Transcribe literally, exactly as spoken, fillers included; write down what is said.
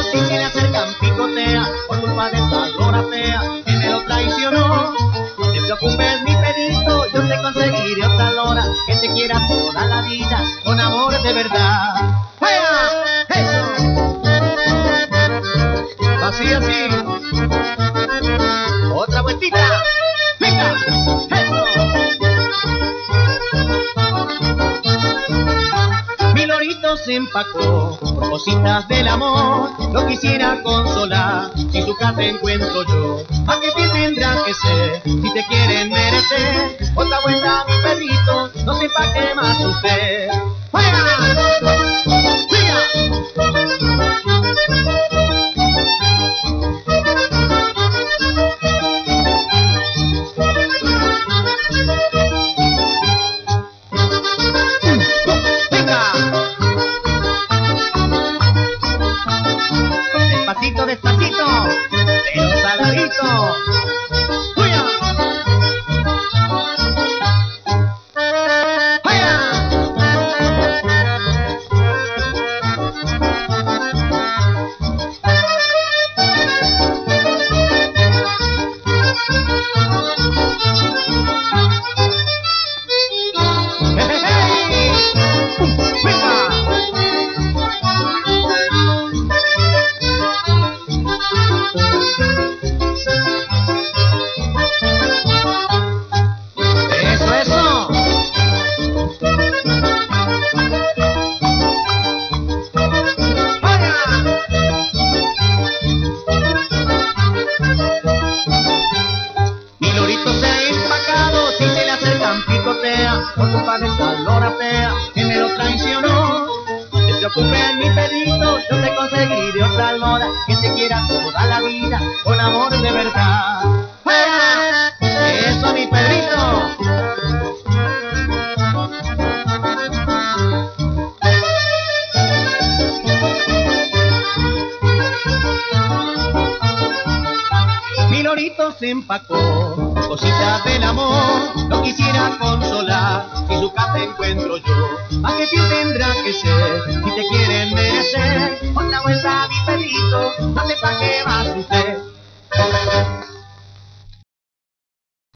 si se le acercan picotea, por culpa de esa lora fea que me lo traicionó. No te preocupes mi pedito, yo te conseguiré otra lora que te quiera toda la vida, con amor de verdad. ¡Fuera! ¡Eso! Así, así. Otra vueltita. ¡Venga! ¡Eso! Mi lorito se empacó por cositas del amor. Lo quisiera consolar si su casa encuentro yo. ¿A qué te tendrá que ser si te quieren merecer? Otra vuelta mi perrito, no se empaque más usted. ¡Fuera! Despacito, despacito, pero saladito. ¡Fuya! ¡Fuya! ¡Hey, hey, hey! ¡Venga! Eso, eso. ¡Vaya! Mi lorito se ha empacado, si se le acercan picotea, por culpa de esa lora fea que me lo traicionó. No te preocupes mi pedito, yo te conseguiré otra lora que te quiera toda la vida, con amor de verdad. ¡Fuera! Eso mi Pedrito. Mi lorito se empacó, cositas del amor, lo quisiera consolar, si su casa encuentro yo. ¿A qué fin tendrá que ser si te quieren merecer? Otra vuelta mi perrito, no sepa qué más usted.